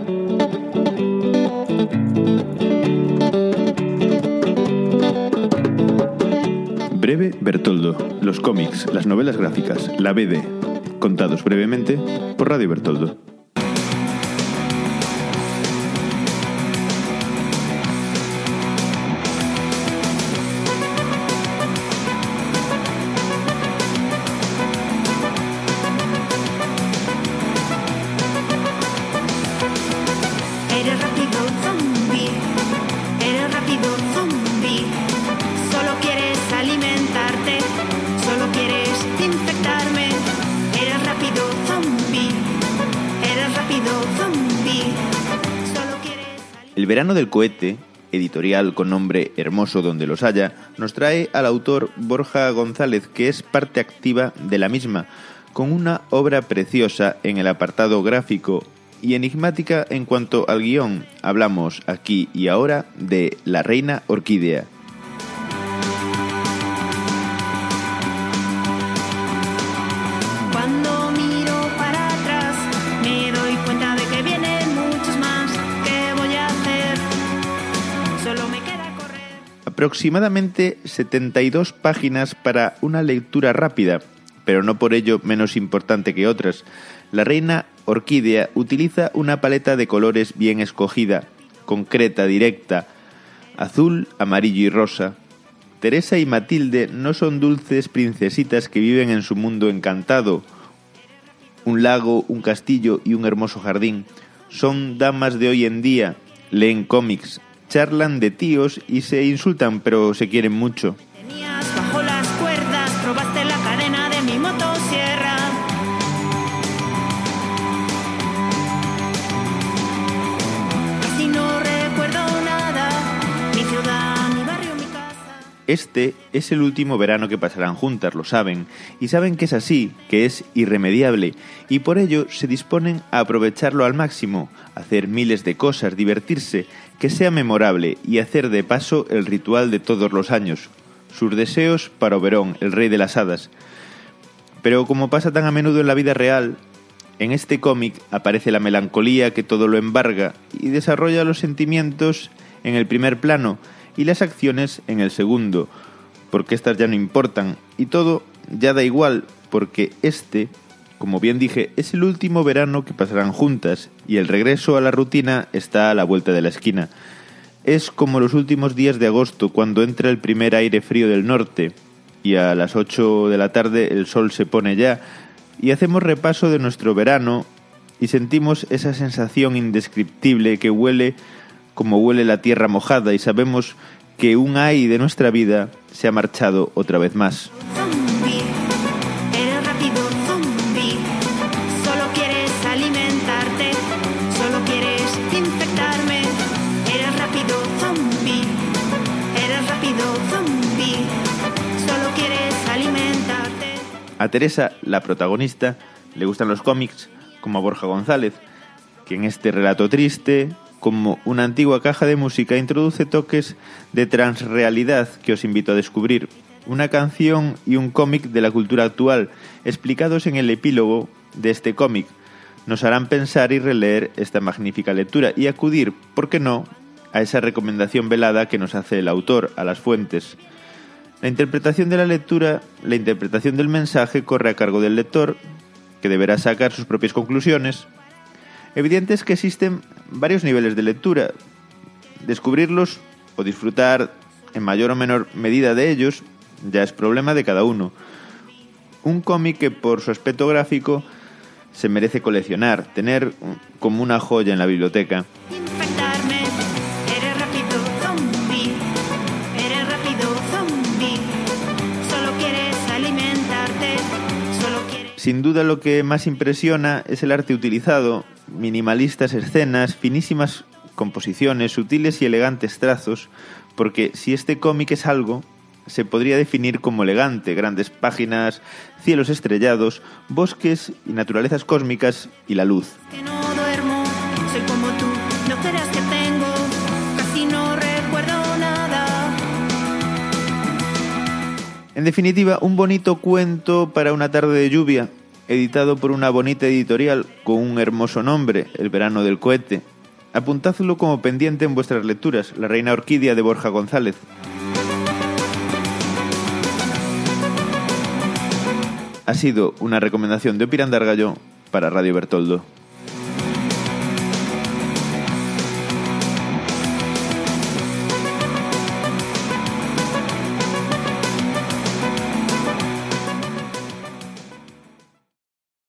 Breve Bertoldo, los cómics, las novelas gráficas, la BD, contados brevemente por Radio Bertoldo. El verano del cohete, editorial con nombre hermoso donde los haya, nos trae al autor Borja González, que es parte activa de la misma, con una obra preciosa en el apartado gráfico y enigmática en cuanto al guión. Hablamos aquí y ahora de La Reina Orquídea. Aproximadamente 72 páginas para una lectura rápida, pero no por ello menos importante que otras. La Reina Orquídea utiliza una paleta de colores bien escogida, concreta, directa, azul, amarillo y rosa. Teresa y Matilde no son dulces princesitas que viven en su mundo encantado, un lago, un castillo y un hermoso jardín. Son damas de hoy en día, leen cómics, charlan de tíos y se insultan, pero se quieren mucho. Tenías bajo las cuerdas, probaste la cadena de mi motosierra. Casi no recuerdo nada, mi ciudad, mi barrio, mi casa. Este es el último verano que pasarán juntas, lo saben, y saben que es así, que es irremediable, y por ello se disponen a aprovecharlo al máximo, hacer miles de cosas, divertirse, que sea memorable y hacer de paso el ritual de todos los años. Sus deseos para Oberón, el rey de las hadas. Pero como pasa tan a menudo en la vida real, en este cómic aparece la melancolía que todo lo embarga y desarrolla los sentimientos en el primer plano y las acciones en el segundo, porque estas ya no importan y todo ya da igual, porque como bien dije, es el último verano que pasarán juntas y el regreso a la rutina está a la vuelta de la esquina. Es como los últimos días de agosto, cuando entra el primer aire frío del norte y a las 8 de la tarde el sol se pone ya y hacemos repaso de nuestro verano y sentimos esa sensación indescriptible que huele como huele la tierra mojada y sabemos que un ay de nuestra vida se ha marchado otra vez más. A Teresa, la protagonista, le gustan los cómics, como a Borja González, que en este relato triste, como una antigua caja de música, introduce toques de transrealidad que os invito a descubrir. Una canción y un cómic de la cultura actual, explicados en el epílogo de este cómic, nos harán pensar y releer esta magnífica lectura y acudir, ¿por qué no?, a esa recomendación velada que nos hace el autor, a las fuentes. La interpretación de la lectura, la interpretación del mensaje corre a cargo del lector, que deberá sacar sus propias conclusiones. Evidente es que existen varios niveles de lectura. Descubrirlos o disfrutar en mayor o menor medida de ellos ya es problema de cada uno. Un cómic que por su aspecto gráfico se merece coleccionar, tener como una joya en la biblioteca. Sin duda lo que más impresiona es el arte utilizado, minimalistas escenas, finísimas composiciones, sutiles y elegantes trazos, porque si este cómic es algo, se podría definir como elegante, grandes páginas, cielos estrellados, bosques y naturalezas cósmicas y la luz. Que no duermo, soy como tú, no creas que tengo, casi no recuerdo nada. En definitiva, un bonito cuento para una tarde de lluvia, editado por una bonita editorial con un hermoso nombre, El verano del cohete. Apuntádlo como pendiente en vuestras lecturas, La reina orquídea de Borja González. Ha sido una recomendación de Opirandargallo para Radio Bertoldo.